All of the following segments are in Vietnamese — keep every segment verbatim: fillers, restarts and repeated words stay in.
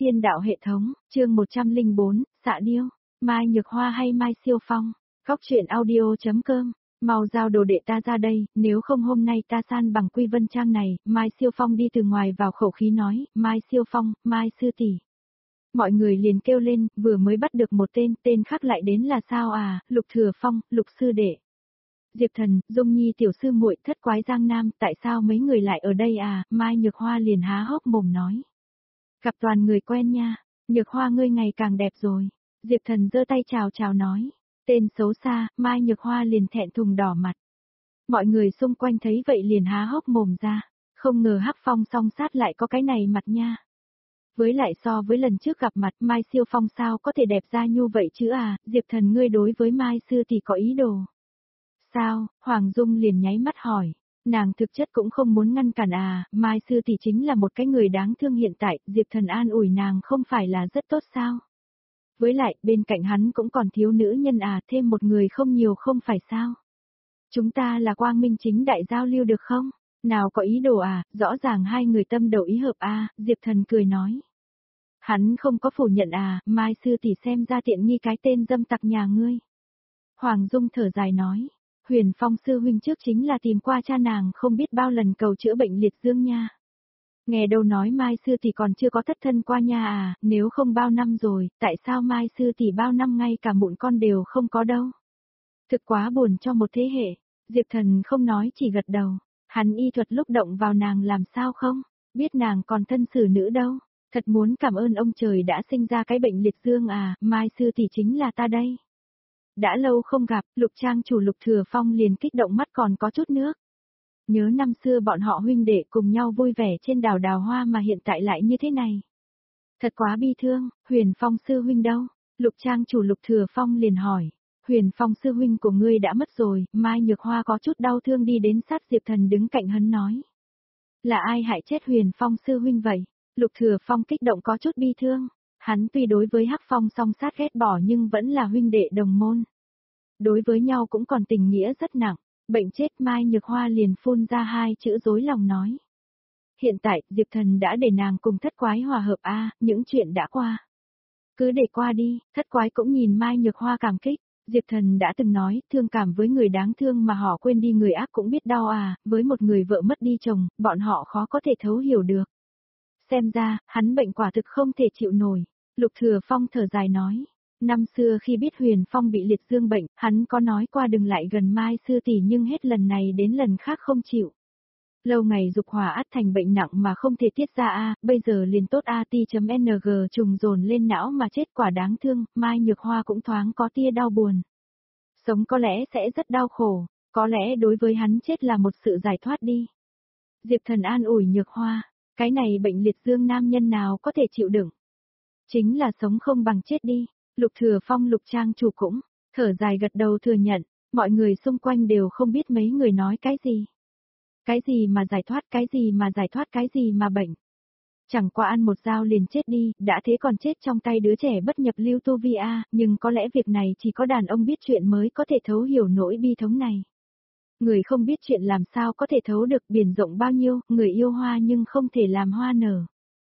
Thiên đạo hệ thống, chương một trăm lẻ bốn, xạ điêu, Mai Nhược Hoa hay Mai Siêu Phong, góc truyện audio.com, mau giao đồ đệ ta ra đây, nếu không hôm nay ta san bằng Quy Vân Trang này. Mai Siêu Phong đi từ ngoài vào khẩu khí nói, Mai Siêu Phong, Mai Sư Tỷ. Mọi người liền kêu lên, vừa mới bắt được một tên, tên khác lại đến là sao à, Lục Thừa Phong, Lục Sư Đệ. Diệp Thần, Dung Nhi tiểu sư muội, Thất Quái Giang Nam, tại sao mấy người lại ở đây à, Mai Nhược Hoa liền há hốc mồm nói. Gặp toàn người quen nha, Nhược Hoa ngươi ngày càng đẹp rồi. Diệp Thần giơ tay chào chào nói, tên xấu xa, Mai Nhược Hoa liền thẹn thùng đỏ mặt. Mọi người xung quanh thấy vậy liền há hốc mồm ra, không ngờ Hắc Phong song sát lại có cái này mặt nha. Với lại so với lần trước gặp mặt, Mai Siêu Phong sao có thể đẹp ra như vậy chứ à, Diệp Thần ngươi đối với Mai Sư thì có ý đồ. Sao, Hoàng Dung liền nháy mắt hỏi. Nàng thực chất cũng không muốn ngăn cản à, Mai Sư tỷ chính là một cái người đáng thương hiện tại, Diệp Thần an ủi nàng không phải là rất tốt sao? Với lại, bên cạnh hắn cũng còn thiếu nữ nhân à, thêm một người không nhiều không phải sao? Chúng ta là quang minh chính đại giao lưu được không? Nào có ý đồ à, rõ ràng hai người tâm đầu ý hợp à, Diệp Thần cười nói. Hắn không có phủ nhận à, Mai Sư tỷ xem ra tiện nghi cái tên dâm tặc nhà ngươi. Hoàng Dung thở dài nói. Huyền Phong sư huynh trước chính là tìm qua cha nàng không biết bao lần cầu chữa bệnh liệt dương nha. Nghe đâu nói Mai sư tỷ còn chưa có thất thân qua nha à, nếu không bao năm rồi, tại sao Mai sư tỷ bao năm ngay cả mụn con đều không có đâu. Thực quá buồn cho một thế hệ, Diệp Thần không nói chỉ gật đầu, hắn y thuật lúc động vào nàng làm sao không, biết nàng còn thân xử nữ đâu, thật muốn cảm ơn ông trời đã sinh ra cái bệnh liệt dương à, Mai sư tỷ chính là ta đây. Đã lâu không gặp, Lục Trang chủ Lục Thừa Phong liền kích động mắt còn có chút nước. Nhớ năm xưa bọn họ huynh đệ cùng nhau vui vẻ trên đảo đào hoa mà hiện tại lại như thế này. Thật quá bi thương, Huyền Phong sư huynh đâu? Lục Trang chủ Lục Thừa Phong liền hỏi. Huyền Phong sư huynh của ngươi đã mất rồi, Mai Nhược Hoa có chút đau thương đi đến sát Diệp Thần đứng cạnh hắn nói. Là ai hại chết Huyền Phong sư huynh vậy? Lục Thừa Phong kích động có chút bi thương. Hắn tuy đối với Hắc Phong song sát ghét bỏ nhưng vẫn là huynh đệ đồng môn. Đối với nhau cũng còn tình nghĩa rất nặng, bệnh chết Mai Nhược Hoa liền phun ra hai chữ dối lòng nói. Hiện tại, Diệp Thần đã để nàng cùng Thất Quái hòa hợp a, à, những chuyện đã qua. Cứ để qua đi, Thất Quái cũng nhìn Mai Nhược Hoa cảm kích, Diệp Thần đã từng nói, thương cảm với người đáng thương mà họ quên đi người ác cũng biết đau à, với một người vợ mất đi chồng, bọn họ khó có thể thấu hiểu được. Xem ra, hắn bệnh quả thực không thể chịu nổi. Lục Thừa Phong thở dài nói, năm xưa khi biết Huyền Phong bị liệt dương bệnh, hắn có nói qua đừng lại gần Mai sư tỷ nhưng hết lần này đến lần khác không chịu. Lâu ngày dục hỏa ắt thành bệnh nặng mà không thể tiết ra a, bây giờ liền tốt a t.ng trùng dồn lên não mà chết quả đáng thương, Mai Nhược Hoa cũng thoáng có tia đau buồn. Sống có lẽ sẽ rất đau khổ, có lẽ đối với hắn chết là một sự giải thoát đi. Diệp Thần an ủi Nhược Hoa, cái này bệnh liệt dương nam nhân nào có thể chịu đựng. Chính là sống không bằng chết đi. Lục Thừa Phong Lục Trang chủ cũng, thở dài gật đầu thừa nhận, mọi người xung quanh đều không biết mấy người nói cái gì. Cái gì mà giải thoát, cái gì mà giải thoát, cái gì mà bệnh. Chẳng qua ăn một dao liền chết đi, đã thế còn chết trong tay đứa trẻ bất nhập lưu tu vi a, nhưng có lẽ việc này chỉ có đàn ông biết chuyện mới có thể thấu hiểu nỗi bi thống này. Người không biết chuyện làm sao có thể thấu được biển rộng bao nhiêu, người yêu hoa nhưng không thể làm hoa nở.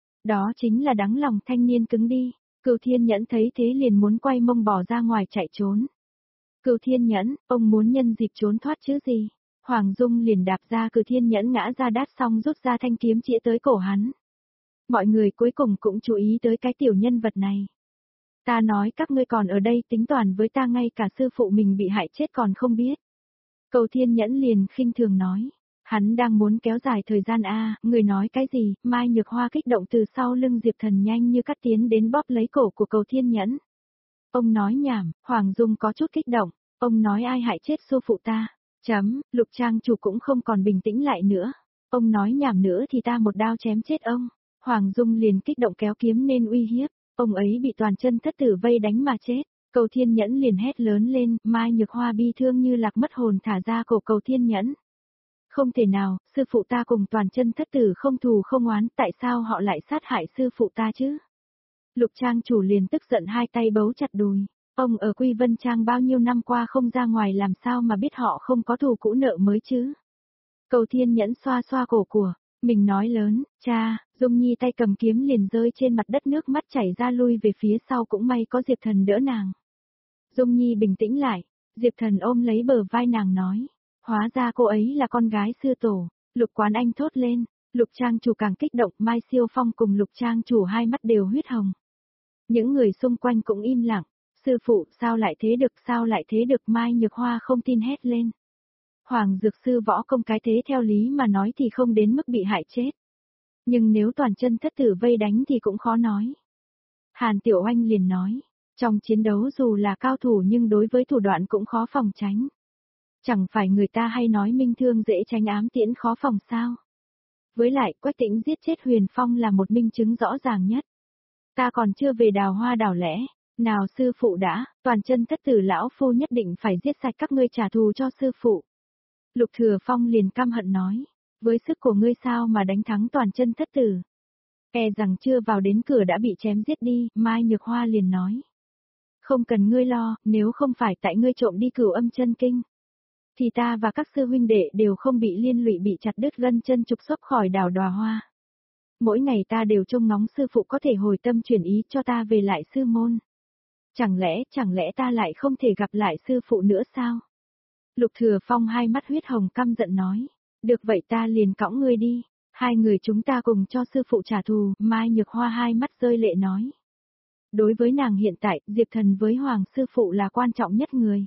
Đó chính là đắng lòng thanh niên cứng đi. Cửu Thiên Nhẫn thấy thế liền muốn quay mông bỏ ra ngoài chạy trốn. Cửu Thiên Nhẫn, ông muốn nhân dịp trốn thoát chứ gì? Hoàng Dung liền đạp ra Cửu Thiên Nhẫn ngã ra đát xong rút ra thanh kiếm chĩa tới cổ hắn. Mọi người cuối cùng cũng chú ý tới cái tiểu nhân vật này. Ta nói các ngươi còn ở đây tính toán với ta ngay cả sư phụ mình bị hại chết còn không biết. Cửu Thiên Nhẫn liền khinh thường nói. Hắn đang muốn kéo dài thời gian a, à, người nói cái gì? Mai Nhược Hoa kích động từ sau lưng Diệp Thần nhanh như cắt tiến đến bóp lấy cổ của Cửu Thiên Nhẫn. Ông nói nhảm, Hoàng Dung có chút kích động, ông nói ai hại chết sư phụ ta? Chấm, Lục Trang chủ cũng không còn bình tĩnh lại nữa. Ông nói nhảm nữa thì ta một đao chém chết ông. Hoàng Dung liền kích động kéo kiếm nên uy hiếp, ông ấy bị toàn chân thất tử vây đánh mà chết. Cửu Thiên Nhẫn liền hét lớn lên, Mai Nhược Hoa bi thương như lạc mất hồn thả ra cổ Cửu Thiên Nhẫn. Không thể nào, sư phụ ta cùng toàn chân thất tử không thù không oán, tại sao họ lại sát hại sư phụ ta chứ? Lục Trang chủ liền tức giận hai tay bấu chặt đùi, ông ở Quy Vân Trang bao nhiêu năm qua không ra ngoài làm sao mà biết họ không có thù cũ nợ mới chứ? Cửu Thiên Nhẫn xoa xoa cổ của, Mình nói lớn, cha, Dung Nhi tay cầm kiếm liền rơi trên mặt đất nước mắt chảy ra lui về phía sau cũng may có Diệp Thần đỡ nàng. Dung Nhi bình tĩnh lại, Diệp Thần ôm lấy bờ vai nàng nói, hóa ra cô ấy là con gái sư tổ, Lục Quán Anh thốt lên, Lục Trang chủ càng kích động, Mai Siêu Phong cùng Lục Trang chủ hai mắt đều huyết hồng. Những người xung quanh cũng im lặng, sư phụ sao lại thế được sao lại thế được Mai Nhược Hoa không tin hét lên. Hoàng Dược Sư võ công cái thế theo lý mà nói thì không đến mức bị hại chết. Nhưng nếu toàn chân thất tử vây đánh thì cũng khó nói. Hàn Tiểu Oanh liền nói, trong chiến đấu dù là cao thủ nhưng đối với thủ đoạn cũng khó phòng tránh. Chẳng phải người ta hay nói minh thương dễ tránh ám tiễn khó phòng sao. Với lại Quách Tĩnh giết chết Huyền Phong là một minh chứng rõ ràng nhất. Ta còn chưa về Đào Hoa đảo lẽ, nào sư phụ đã, toàn chân thất tử lão phu nhất định phải giết sạch các ngươi trả thù cho sư phụ. Lục Thừa Phong liền căm hận nói, với sức của ngươi sao mà đánh thắng toàn chân thất tử. E rằng chưa vào đến cửa đã bị chém giết đi, Mai Nhược Hoa liền nói. Không cần ngươi lo, nếu không phải tại ngươi trộm đi Cửu Âm Chân Kinh, thì ta và các sư huynh đệ đều không bị liên lụy bị chặt đứt gân chân trục xuất khỏi đảo Đòa Hoa. Mỗi ngày ta đều trông ngóng sư phụ có thể hồi tâm chuyển ý cho ta về lại sư môn. Chẳng lẽ, chẳng lẽ ta lại không thể gặp lại sư phụ nữa sao? Lục Thừa Phong hai mắt huyết hồng căm giận nói, được vậy ta liền cõng ngươi đi, hai người chúng ta cùng cho sư phụ trả thù, Mai Nhược Hoa hai mắt rơi lệ nói. Đối với nàng hiện tại, Diệp Thần với Hoàng sư phụ là quan trọng nhất người.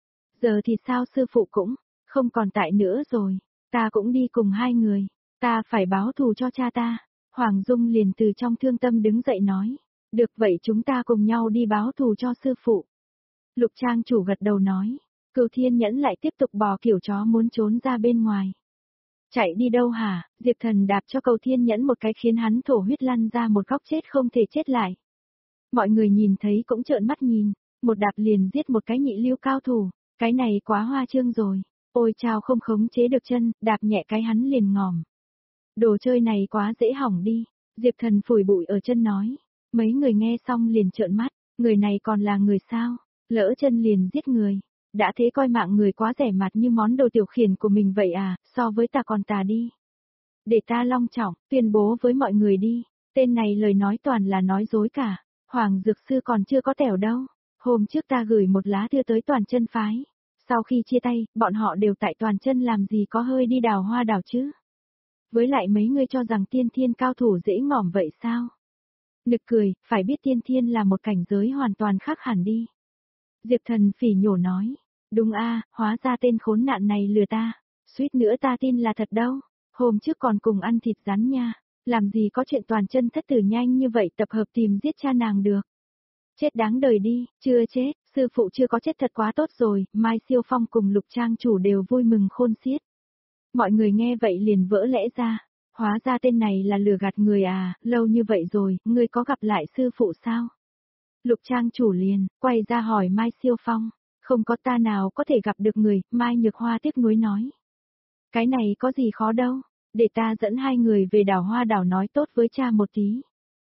Giờ thì sao sư phụ cũng, không còn tại nữa rồi, ta cũng đi cùng hai người, ta phải báo thù cho cha ta. Hoàng Dung liền từ trong thương tâm đứng dậy nói, được vậy chúng ta cùng nhau đi báo thù cho sư phụ. Lục Trang chủ gật đầu nói, Cửu Thiên Nhẫn lại tiếp tục bò kiểu chó muốn trốn ra bên ngoài. Chạy đi đâu hả? Diệp Thần đạp cho Cửu Thiên Nhẫn một cái khiến hắn thổ huyết lăn ra một góc chết không thể chết lại. Mọi người nhìn thấy cũng trợn mắt nhìn, một đạp liền giết một cái nhị lưu cao thủ, cái này quá hoa trương rồi. Ôi chao không khống chế được chân, đạp nhẹ cái hắn liền ngòm. Đồ chơi này quá dễ hỏng đi, Diệp Thần phủi bụi ở chân nói. Mấy người nghe xong liền trợn mắt, người này còn là người sao, lỡ chân liền giết người. Đã thế coi mạng người quá rẻ mạt như món đồ tiểu khiển của mình vậy à, so với ta còn tà đi. Để ta long trọng, tuyên bố với mọi người đi, tên này lời nói toàn là nói dối cả, Hoàng Dược Sư còn chưa có tẻo đâu. Hôm trước ta gửi một lá thư tới toàn chân phái, sau khi chia tay, bọn họ đều tại toàn chân làm gì có hơi đi Đào Hoa đảo chứ. Với lại mấy người cho rằng tiên thiên cao thủ dễ ngỏm vậy sao? Nực cười, phải biết tiên thiên là một cảnh giới hoàn toàn khác hẳn đi. Diệp Thần phỉ nhổ nói, đúng a, hóa ra tên khốn nạn này lừa ta, suýt nữa ta tin là thật đâu, hôm trước còn cùng ăn thịt rắn nha, làm gì có chuyện toàn chân thất tử nhanh như vậy tập hợp tìm giết cha nàng được. Chết đáng đời đi, chưa chết, sư phụ chưa có chết thật quá tốt rồi, Mai Siêu Phong cùng Lục Trang chủ đều vui mừng khôn xiết. Mọi người nghe vậy liền vỡ lẽ ra, hóa ra tên này là lừa gạt người à, lâu như vậy rồi, ngươi có gặp lại sư phụ sao? Lục Trang chủ liền, quay ra hỏi Mai Siêu Phong, không có ta nào có thể gặp được người, Mai Nhược Hoa tiếc nuối nói. Cái này có gì khó đâu, để ta dẫn hai người về đảo Hoa đảo nói tốt với cha một tí.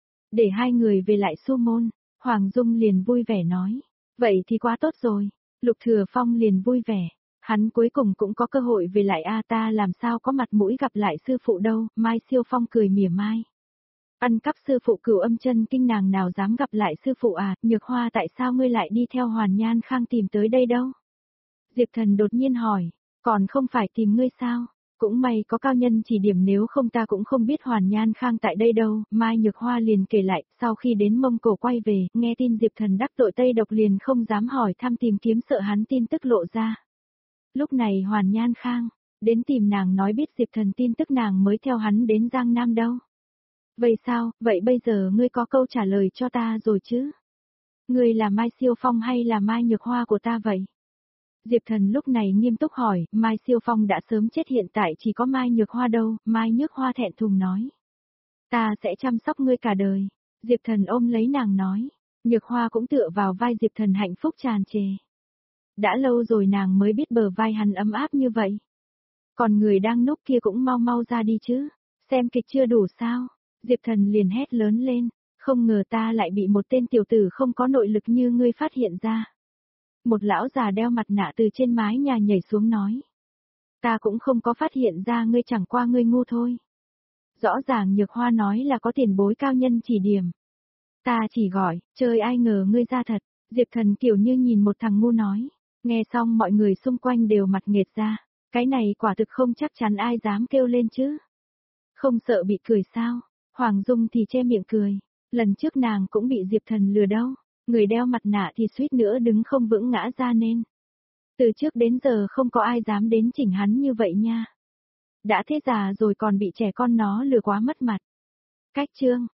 Để hai người về lại Xu Môn, Hoàng Dung liền vui vẻ nói, vậy thì quá tốt rồi, Lục Thừa Phong liền vui vẻ. Hắn cuối cùng cũng có cơ hội về lại a ta làm sao có mặt mũi gặp lại sư phụ đâu, Mai Siêu Phong cười mỉa mai. Ăn cắp sư phụ Cửu Âm Chân Kinh nàng nào dám gặp lại sư phụ à, Nhược Hoa tại sao ngươi lại đi theo Hoàn Nhan Khang tìm tới đây đâu? Diệp Thần đột nhiên hỏi, còn không phải tìm ngươi sao? Cũng may có cao nhân chỉ điểm nếu không ta cũng không biết Hoàn Nhan Khang tại đây đâu, Mai Nhược Hoa liền kể lại, sau khi đến Mông Cổ quay về, nghe tin Diệp Thần đắc tội Tây Độc liền không dám hỏi thăm tìm kiếm sợ hắn tin tức lộ ra. Lúc này Hoàn Nhan Khang, đến tìm nàng nói biết Diệp Thần tin tức nàng mới theo hắn đến Giang Nam đâu. Vậy sao, vậy bây giờ ngươi có câu trả lời cho ta rồi chứ? Ngươi là Mai Siêu Phong hay là Mai Nhược Hoa của ta vậy? Diệp Thần lúc này nghiêm túc hỏi, Mai Siêu Phong đã sớm chết hiện tại chỉ có Mai Nhược Hoa đâu, Mai Nhược Hoa thẹn thùng nói. Ta sẽ chăm sóc ngươi cả đời. Diệp Thần ôm lấy nàng nói, Nhược Hoa cũng tựa vào vai Diệp Thần hạnh phúc tràn trề. Đã lâu rồi nàng mới biết bờ vai hắn ấm áp như vậy. Còn người đang núp kia cũng mau mau ra đi chứ, xem kịch chưa đủ sao? Diệp Thần liền hét lớn lên, không ngờ ta lại bị một tên tiểu tử không có nội lực như ngươi phát hiện ra. Một lão già đeo mặt nạ từ trên mái nhà nhảy xuống nói. Ta cũng không có phát hiện ra ngươi chẳng qua ngươi ngu thôi. Rõ ràng Nhược Hoa nói là có tiền bối cao nhân chỉ điểm. Ta chỉ gọi, chơi ai ngờ ngươi ra thật. Diệp Thần kiểu như nhìn một thằng ngu nói. Nghe xong mọi người xung quanh đều mặt nghệt ra. Cái này quả thực không chắc chắn ai dám kêu lên chứ. Không sợ bị cười sao? Hoàng Dung thì che miệng cười. Lần trước nàng cũng bị Diệp Thần lừa đâu. Người đeo mặt nạ thì suýt nữa đứng không vững ngã ra nên. Từ trước đến giờ không có ai dám đến chỉnh hắn như vậy nha. Đã thế già rồi còn bị trẻ con nó lừa quá mất mặt. Cách chương.